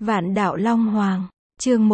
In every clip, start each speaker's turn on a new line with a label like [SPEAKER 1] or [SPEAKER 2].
[SPEAKER 1] Vạn đạo Long Hoàng, chương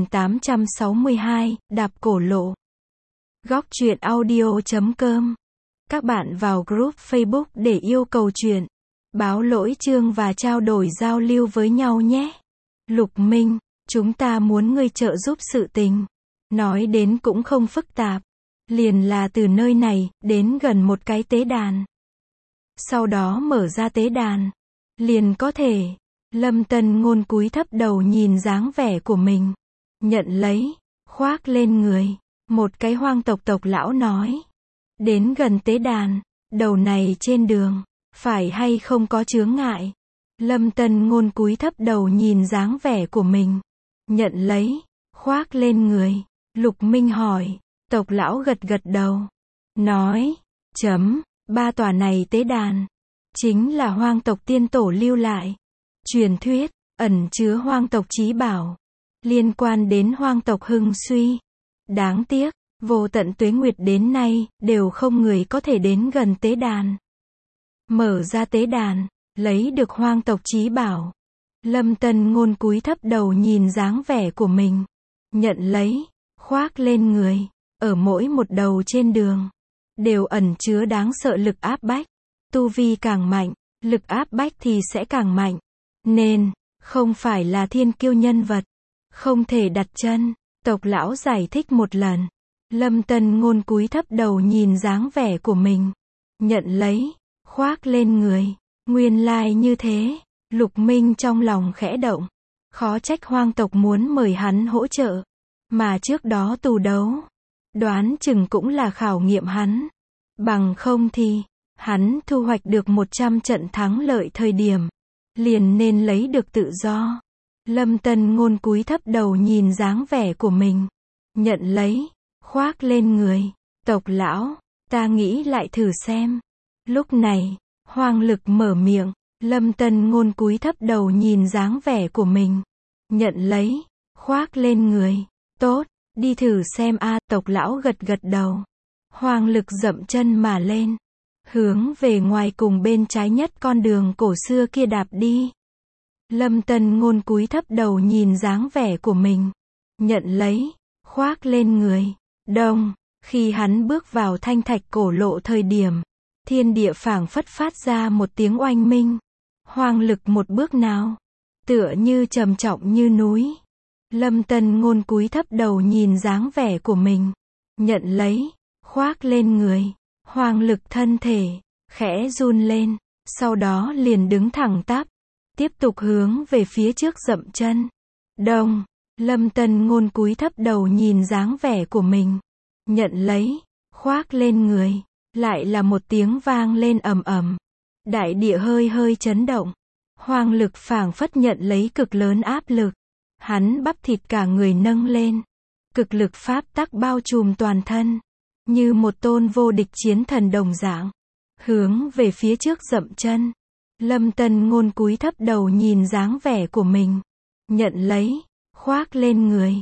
[SPEAKER 1] 1862, đạp cổ lộ. Góc truyện audio.com. Các bạn vào group Facebook để yêu cầu truyện, báo lỗi chương và trao đổi giao lưu với nhau nhé. Lục Minh, chúng ta muốn ngươi trợ giúp sự tình. Nói đến cũng không phức tạp. Liền là từ nơi này, đến gần một cái tế đàn. Sau đó mở ra tế đàn. Liền có thể. Lâm Tân Ngôn cúi thấp đầu nhìn dáng vẻ của mình. Nhận lấy, khoác lên người. Một cái hoang tộc lão nói. Đến gần tế đàn, đầu này trên đường, phải hay không có chướng ngại. Lâm Tân Ngôn cúi thấp đầu nhìn dáng vẻ của mình. Nhận lấy, khoác lên người. Lục Minh hỏi, tộc lão gật đầu. Nói, ba tòa này tế đàn. Chính là hoang tộc tiên tổ lưu lại. Truyền thuyết, ẩn chứa hoang tộc chí bảo. Liên quan đến hoang tộc hưng suy. Đáng tiếc, vô tận tuế nguyệt đến nay, đều không người có thể đến gần tế đàn. Mở ra tế đàn, lấy được hoang tộc chí bảo. Lâm Tân Ngôn cúi thấp đầu nhìn dáng vẻ của mình. Nhận lấy, khoác lên người. Ở mỗi một đầu trên đường, đều ẩn chứa đáng sợ lực áp bách. Tu vi càng mạnh, lực áp bách thì sẽ càng mạnh. Nên, không phải là thiên kiêu nhân vật. Không thể đặt chân. Tộc lão giải thích một lần. Lâm Tân Ngôn cúi thấp đầu nhìn dáng vẻ của mình. Nhận lấy, khoác lên người. Nguyên lai như thế. Lục Minh trong lòng khẽ động. Khó trách hoang tộc muốn mời hắn hỗ trợ. Mà trước đó tù đấu. Đoán chừng cũng là khảo nghiệm hắn. Bằng không thì, hắn thu hoạch được 100 trận thắng lợi thời điểm. Liền nên lấy được tự do. Lâm Tân Ngôn cúi thấp đầu nhìn dáng vẻ của mình. Nhận lấy, khoác lên người. Tộc lão, ta nghĩ lại thử xem. Lúc này, Hoang Lực mở miệng. Lâm Tân Ngôn cúi thấp đầu nhìn dáng vẻ của mình. Nhận lấy, khoác lên người. Tốt, đi thử xem a. Tộc lão gật đầu. Hoang Lực dậm chân mà lên. Hướng về ngoài cùng bên trái nhất con đường cổ xưa kia đạp đi. Lâm Tân Ngôn cúi thấp đầu nhìn dáng vẻ của mình. Nhận lấy, khoác lên người. Đông, khi hắn bước vào thanh thạch cổ lộ thời điểm, thiên địa phảng phất phát ra một tiếng oanh minh. Hoang Lực một bước nào, tựa như trầm trọng như núi. Lâm Tân Ngôn cúi thấp đầu nhìn dáng vẻ của mình. Nhận lấy, khoác lên người. Hoang Lực thân thể, khẽ run lên, sau đó liền đứng thẳng tắp. Tiếp tục hướng về phía trước dậm chân. Đông, Lâm Tân Ngôn cúi thấp đầu nhìn dáng vẻ của mình. Nhận lấy, khoác lên người. Lại là một tiếng vang lên ầm ầm. Đại địa hơi chấn động. Hoang Lực phảng phất nhận lấy cực lớn áp lực. Hắn bắp thịt cả người nâng lên. Cực lực pháp tắc bao trùm toàn thân. Như một tôn vô địch chiến thần đồng dạng. Hướng về phía trước dậm chân. Lâm Tân Ngôn cúi thấp đầu nhìn dáng vẻ của mình. Nhận lấy, khoác lên người.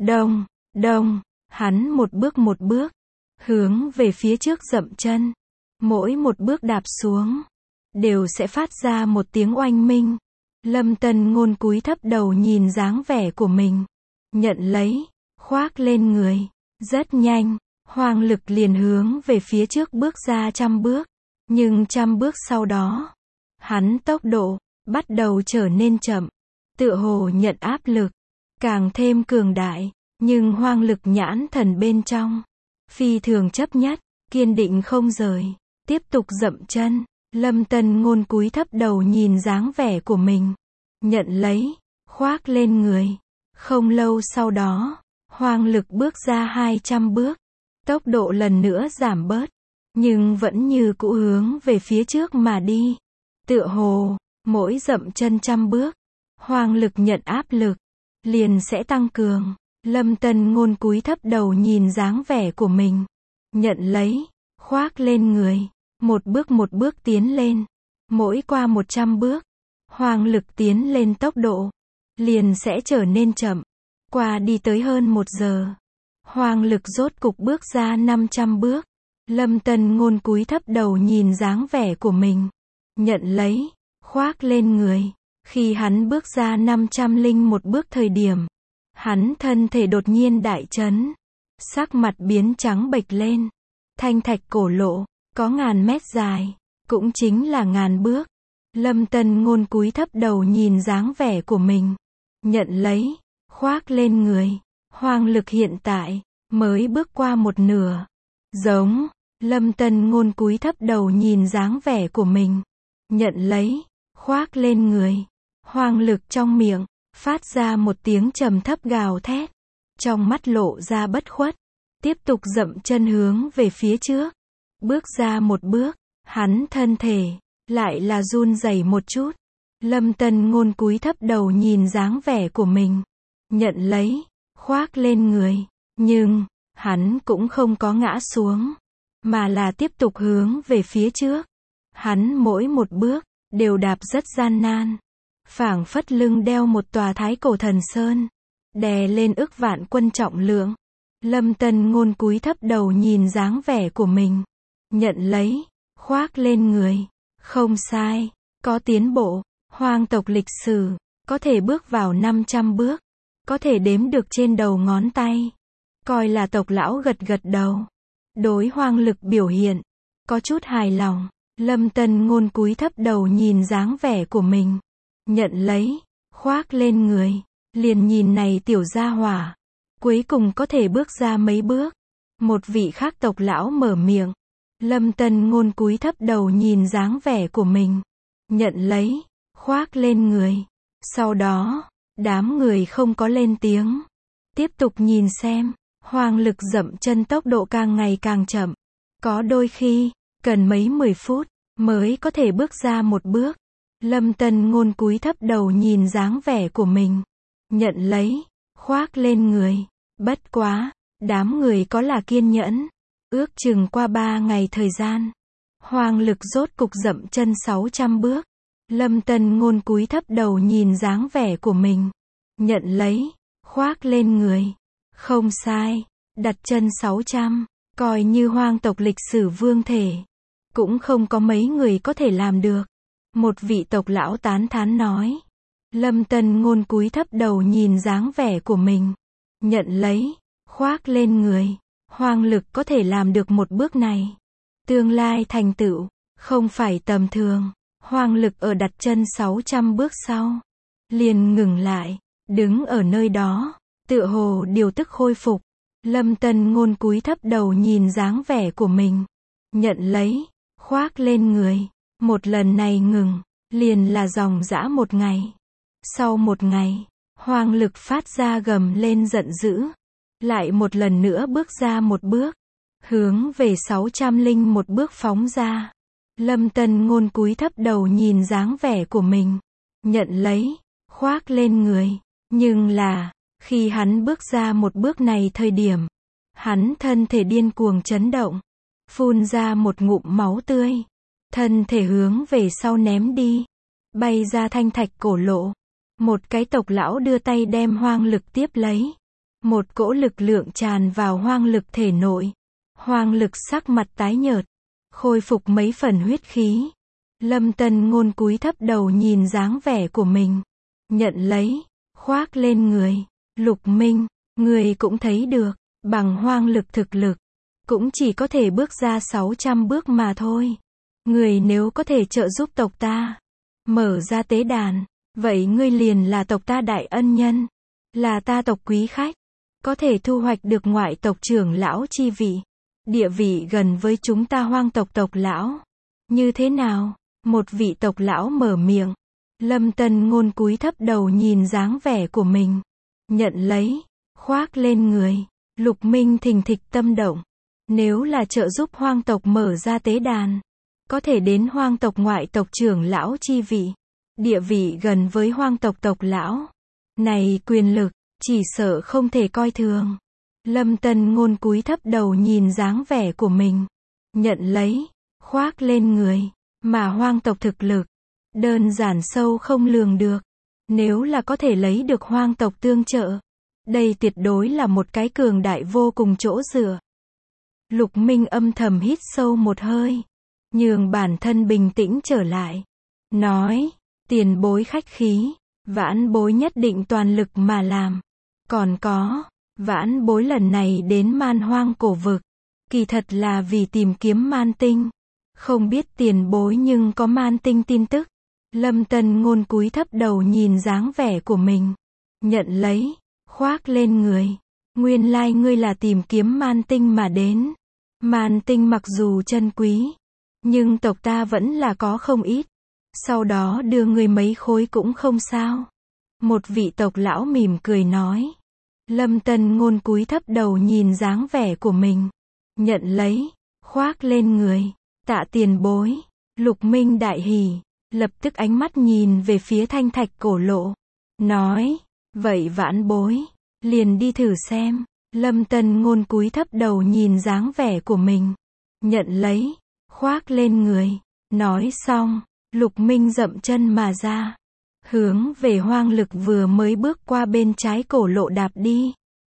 [SPEAKER 1] Đông, hắn một bước. Hướng về phía trước dậm chân. Mỗi một bước đạp xuống, đều sẽ phát ra một tiếng oanh minh. Lâm Tân Ngôn cúi thấp đầu nhìn dáng vẻ của mình. Nhận lấy, khoác lên người. Rất nhanh, Hoang Lực liền hướng về phía trước bước ra 100 bước. Nhưng 100 bước sau đó, hắn tốc độ bắt đầu trở nên chậm. Tựa hồ nhận áp lực càng thêm cường đại. Nhưng Hoang Lực nhãn thần bên trong phi thường chấp nhất, kiên định không rời. Tiếp tục dậm chân. Lâm Tân Ngôn cúi thấp đầu nhìn dáng vẻ của mình. Nhận lấy, khoác lên người. Không lâu sau đó, Hoang Lực bước ra 200 bước. Tốc độ lần nữa giảm bớt. Nhưng vẫn như cũ hướng về phía trước mà đi. Tựa hồ, mỗi dậm chân 100 bước, Hoang Lực nhận áp lực, liền sẽ tăng cường. Lâm Tân Ngôn cúi thấp đầu nhìn dáng vẻ của mình. Nhận lấy, khoác lên người. Một bước tiến lên. Mỗi qua 100 bước, Hoang Lực tiến lên tốc độ, liền sẽ trở nên chậm. Qua đi tới hơn 1 giờ, Hoang Lực rốt cục bước ra 500 bước. Lâm Tân Ngôn cúi thấp đầu nhìn dáng vẻ của mình. Nhận lấy, khoác lên người. Khi hắn bước ra 501 bước thời điểm, hắn thân thể đột nhiên đại chấn, sắc mặt biến trắng bệch lên. Thanh thạch cổ lộ, có ngàn mét dài, cũng chính là ngàn bước. Lâm Tân Ngôn cúi thấp đầu nhìn dáng vẻ của mình, nhận lấy, khoác lên người. Hoang lực hiện tại, mới bước qua một nửa. Giống, Lâm Tân Ngôn cúi thấp đầu nhìn dáng vẻ của mình, nhận lấy, khoác lên người. Hoang lực trong miệng, phát ra một tiếng trầm thấp gào thét. Trong mắt lộ ra bất khuất, tiếp tục dậm chân hướng về phía trước. Bước ra một bước, hắn thân thể, lại là run rẩy một chút. Lâm Tân Ngôn cúi thấp đầu nhìn dáng vẻ của mình, nhận lấy, khoác lên người. Nhưng, hắn cũng không có ngã xuống, mà là tiếp tục hướng về phía trước. Hắn mỗi một bước, đều đạp rất gian nan. Phảng phất lưng đeo một tòa thái cổ thần sơn, đè lên ức vạn quân trọng lượng. Lâm Tân Ngôn cúi thấp đầu nhìn dáng vẻ của mình, nhận lấy, khoác lên người. Không sai, có tiến bộ. Hoang tộc lịch sử, có thể bước vào 500 bước, có thể đếm được trên đầu ngón tay. Coi là tộc lão gật gật đầu. Đối hoang lực biểu hiện, có chút hài lòng. Lâm Tân Ngôn cúi thấp đầu nhìn dáng vẻ của mình, nhận lấy, khoác lên người. Liền nhìn này tiểu gia hỏa, cuối cùng có thể bước ra mấy bước. Một vị khác tộc lão mở miệng. Lâm Tân Ngôn cúi thấp đầu nhìn dáng vẻ của mình, nhận lấy, khoác lên người. Sau đó, đám người không có lên tiếng, tiếp tục nhìn xem. Hoang lực dậm chân tốc độ càng ngày càng chậm, có đôi khi cần mấy 10 phút mới có thể bước ra một bước. Lâm Tân Ngôn cúi thấp đầu nhìn dáng vẻ của mình, nhận lấy, khoác lên người. Bất quá, đám người có là kiên nhẫn. Ước chừng qua 3 ngày thời gian, hoang lực rốt cục dậm chân 600 bước. Lâm Tân Ngôn cúi thấp đầu nhìn dáng vẻ của mình, nhận lấy, khoác lên người. Không sai, đặt chân 600, coi như hoang tộc lịch sử vương thể, cũng không có mấy người có thể làm được. Một vị tộc lão tán thán nói. Lâm Tân Ngôn cúi thấp đầu nhìn dáng vẻ của mình, nhận lấy, khoác lên người. Hoang lực có thể làm được một bước này, tương lai thành tựu không phải tầm thường. Hoang lực ở đặt chân 600 bước sau, liền ngừng lại, đứng ở nơi đó, tựa hồ điều tức khôi phục. Lâm Tân Ngôn cúi thấp đầu nhìn dáng vẻ của mình, nhận lấy, khoác lên người. Một lần này ngừng, liền là dòng dã một ngày. Sau một ngày, hoang lực phát ra gầm lên giận dữ, lại một lần nữa bước ra một bước, hướng về 601 bước phóng ra. Lâm Tân Ngôn cúi thấp đầu nhìn dáng vẻ của mình, nhận lấy, khoác lên người. Nhưng là, khi hắn bước ra một bước này thời điểm, hắn thân thể điên cuồng chấn động, phun ra một ngụm máu tươi, thân thể hướng về sau ném đi, bay ra thanh thạch cổ lộ. Một cái tộc lão đưa tay đem hoang lực tiếp lấy. Một cỗ lực lượng tràn vào hoang lực thể nội. Hoang lực sắc mặt tái nhợt, khôi phục mấy phần huyết khí. Lâm Tân Ngôn cúi thấp đầu nhìn dáng vẻ của mình, nhận lấy, khoác lên người. Lục Minh, người cũng thấy được, bằng hoang lực thực lực, cũng chỉ có thể bước ra 600 bước mà thôi. Người nếu có thể trợ giúp tộc ta, mở ra tế đàn, vậy ngươi liền là tộc ta đại ân nhân, là ta tộc quý khách, có thể thu hoạch được ngoại tộc trưởng lão chi vị, địa vị gần với chúng ta hoang tộc tộc lão. Như thế nào? Một vị tộc lão mở miệng. Lâm Tân Ngôn cúi thấp đầu nhìn dáng vẻ của mình, nhận lấy, khoác lên người. Lục Minh thình thịch tâm động. Nếu là trợ giúp hoang tộc mở ra tế đàn, có thể đến hoang tộc ngoại tộc trưởng lão chi vị, địa vị gần với hoang tộc tộc lão. Này quyền lực, chỉ sợ không thể coi thường. Lâm Tân Ngôn cúi thấp đầu nhìn dáng vẻ của mình, nhận lấy, khoác lên người. Mà hoang tộc thực lực, đơn giản sâu không lường được. Nếu là có thể lấy được hoang tộc tương trợ, đây tuyệt đối là một cái cường đại vô cùng chỗ dựa. Lục Minh âm thầm hít sâu một hơi, nhường bản thân bình tĩnh trở lại. Nói, Tiền bối khách khí, vãn bối nhất định toàn lực mà làm. Còn có, vãn bối lần này đến man hoang cổ vực, kỳ thật là vì tìm kiếm man tinh. Không biết tiền bối nhưng có man tinh tin tức. Lâm Tân Ngôn cúi thấp đầu nhìn dáng vẻ của mình. Nhận lấy, khoác lên người. Nguyên lai ngươi là tìm kiếm man tinh mà đến. Man tinh mặc dù chân quý, nhưng tộc ta vẫn là có không ít. Sau đó đưa ngươi mấy khối cũng không sao. Một vị tộc lão mỉm cười nói. Lâm Tân Ngôn cúi thấp đầu nhìn dáng vẻ của mình. Nhận lấy, khoác lên người. Tạ tiền bối. Lục Minh đại hỉ, lập tức ánh mắt nhìn về phía thanh thạch cổ lộ. Nói, vậy vãn bối, liền đi thử xem. Lâm Tân Ngôn cúi thấp đầu nhìn dáng vẻ của mình. Nhận lấy, khoác lên người. Nói xong, Lục Minh dậm chân mà ra. Hướng về Hoang Lực vừa mới bước qua bên trái cổ lộ đạp đi.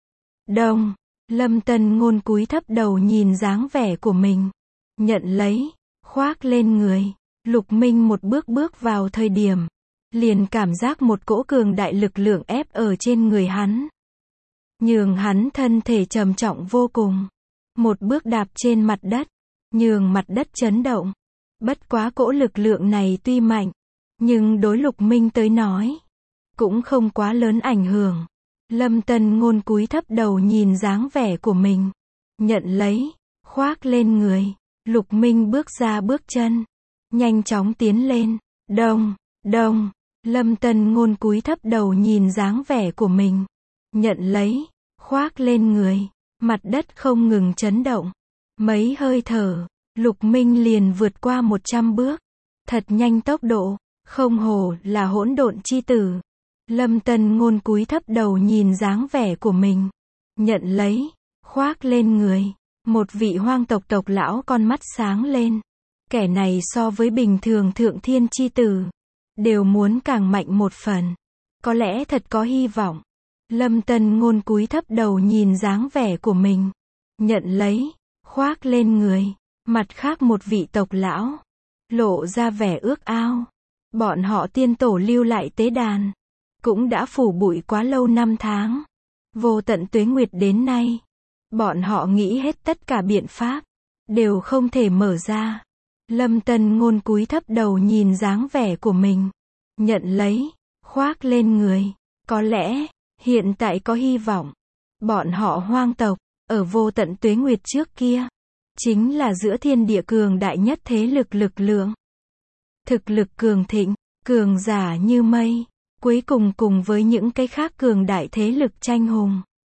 [SPEAKER 1] Đông, Lâm Tân Ngôn cúi thấp đầu nhìn dáng vẻ của mình. Nhận lấy, khoác lên người. Lục Minh một bước bước vào thời điểm, liền cảm giác một cỗ cường đại lực lượng ép ở trên người hắn. Nhường hắn thân thể trầm trọng vô cùng. Một bước đạp trên mặt đất, nhường mặt đất chấn động. Bất quá cỗ lực lượng này tuy mạnh, nhưng đối Lục Minh tới nói, cũng không quá lớn ảnh hưởng. Lâm Tân Ngôn cúi thấp đầu nhìn dáng vẻ của mình. Nhận lấy, khoác lên người. Lục Minh bước ra bước chân, nhanh chóng tiến lên. Đông, đông, Lâm Tân Ngôn cúi thấp đầu nhìn dáng vẻ của mình. Nhận lấy, khoác lên người. Mặt đất không ngừng chấn động. Mấy hơi thở, Lục Minh liền vượt qua 100 bước. Thật nhanh tốc độ, không hổ là hỗn độn chi tử. Lâm Tân Ngôn cúi thấp đầu nhìn dáng vẻ của mình. Nhận lấy, khoác lên người. Một vị hoang tộc tộc lão con mắt sáng lên. Kẻ này so với bình thường thượng thiên chi tử, đều muốn càng mạnh một phần. Có lẽ thật có hy vọng. Lâm Tân Ngôn cúi thấp đầu nhìn dáng vẻ của mình. Nhận lấy, khoác lên người. Mặt khác một vị tộc lão, lộ ra vẻ ước ao. Bọn họ tiên tổ lưu lại tế đàn, cũng đã phủ bụi quá lâu năm tháng. Vô tận tuế nguyệt đến nay, bọn họ nghĩ hết tất cả biện pháp, đều không thể mở ra. Lâm Tân Ngôn cúi thấp đầu nhìn dáng vẻ của mình. Nhận lấy, khoác lên người. Có lẽ, hiện tại có hy vọng. Bọn họ hoang tộc, ở vô tận tuế nguyệt trước kia, chính là giữa thiên địa cường đại nhất thế lực lực lượng. Thực lực cường thịnh, cường giả như mây, cuối cùng cùng với những cái khác cường đại thế lực tranh hùng.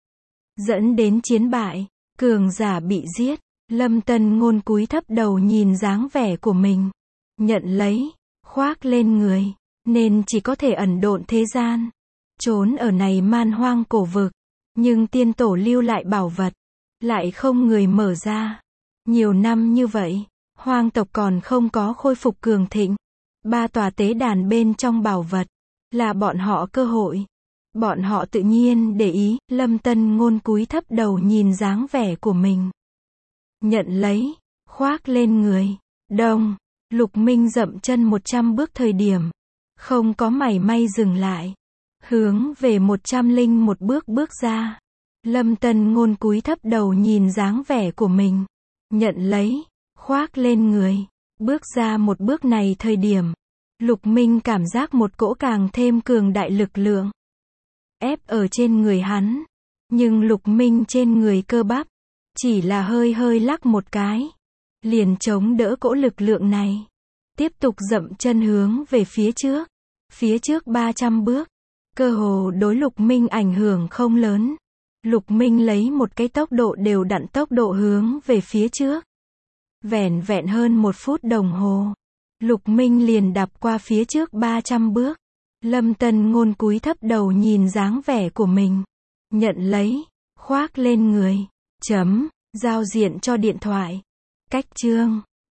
[SPEAKER 1] Dẫn đến chiến bại, cường giả bị giết. Lâm Tân Ngôn cúi thấp đầu nhìn dáng vẻ của mình. Nhận lấy, khoác lên người, nên chỉ có thể ẩn độn thế gian. Trốn ở này man hoang cổ vực. Nhưng tiên tổ lưu lại bảo vật, lại không người mở ra. Nhiều năm như vậy, hoang tộc còn không có khôi phục cường thịnh. 3 tòa tế đàn bên trong bảo vật, là bọn họ cơ hội. Bọn họ tự nhiên để ý. Lâm Tân Ngôn cúi thấp đầu nhìn dáng vẻ của mình. Nhận lấy, khoác lên người. Đông, Lục Minh dậm chân 100 bước thời điểm, không có mảy may dừng lại. Hướng về 101 bước bước ra. Lâm Tân Ngôn cúi thấp đầu nhìn dáng vẻ của mình. Nhận lấy, khoác lên người. Bước ra một bước này thời điểm, Lục Minh cảm giác một cỗ càng thêm cường đại lực lượng ép ở trên người hắn. Nhưng Lục Minh trên người cơ bắp, chỉ là hơi hơi lắc một cái, liền chống đỡ cỗ lực lượng này. Tiếp tục dậm chân hướng về phía trước. Phía trước 300 bước, cơ hồ đối Lục Minh ảnh hưởng không lớn. Lục Minh lấy một cái tốc độ đều đặn tốc độ hướng về phía trước. Vẻn vẹn hơn 1 phút đồng hồ, Lục Minh liền đạp qua phía trước 300 bước. Lâm Tân Ngôn cúi thấp đầu nhìn dáng vẻ của mình. Nhận lấy, khoác lên người. Giao diện cho điện thoại. Cách chương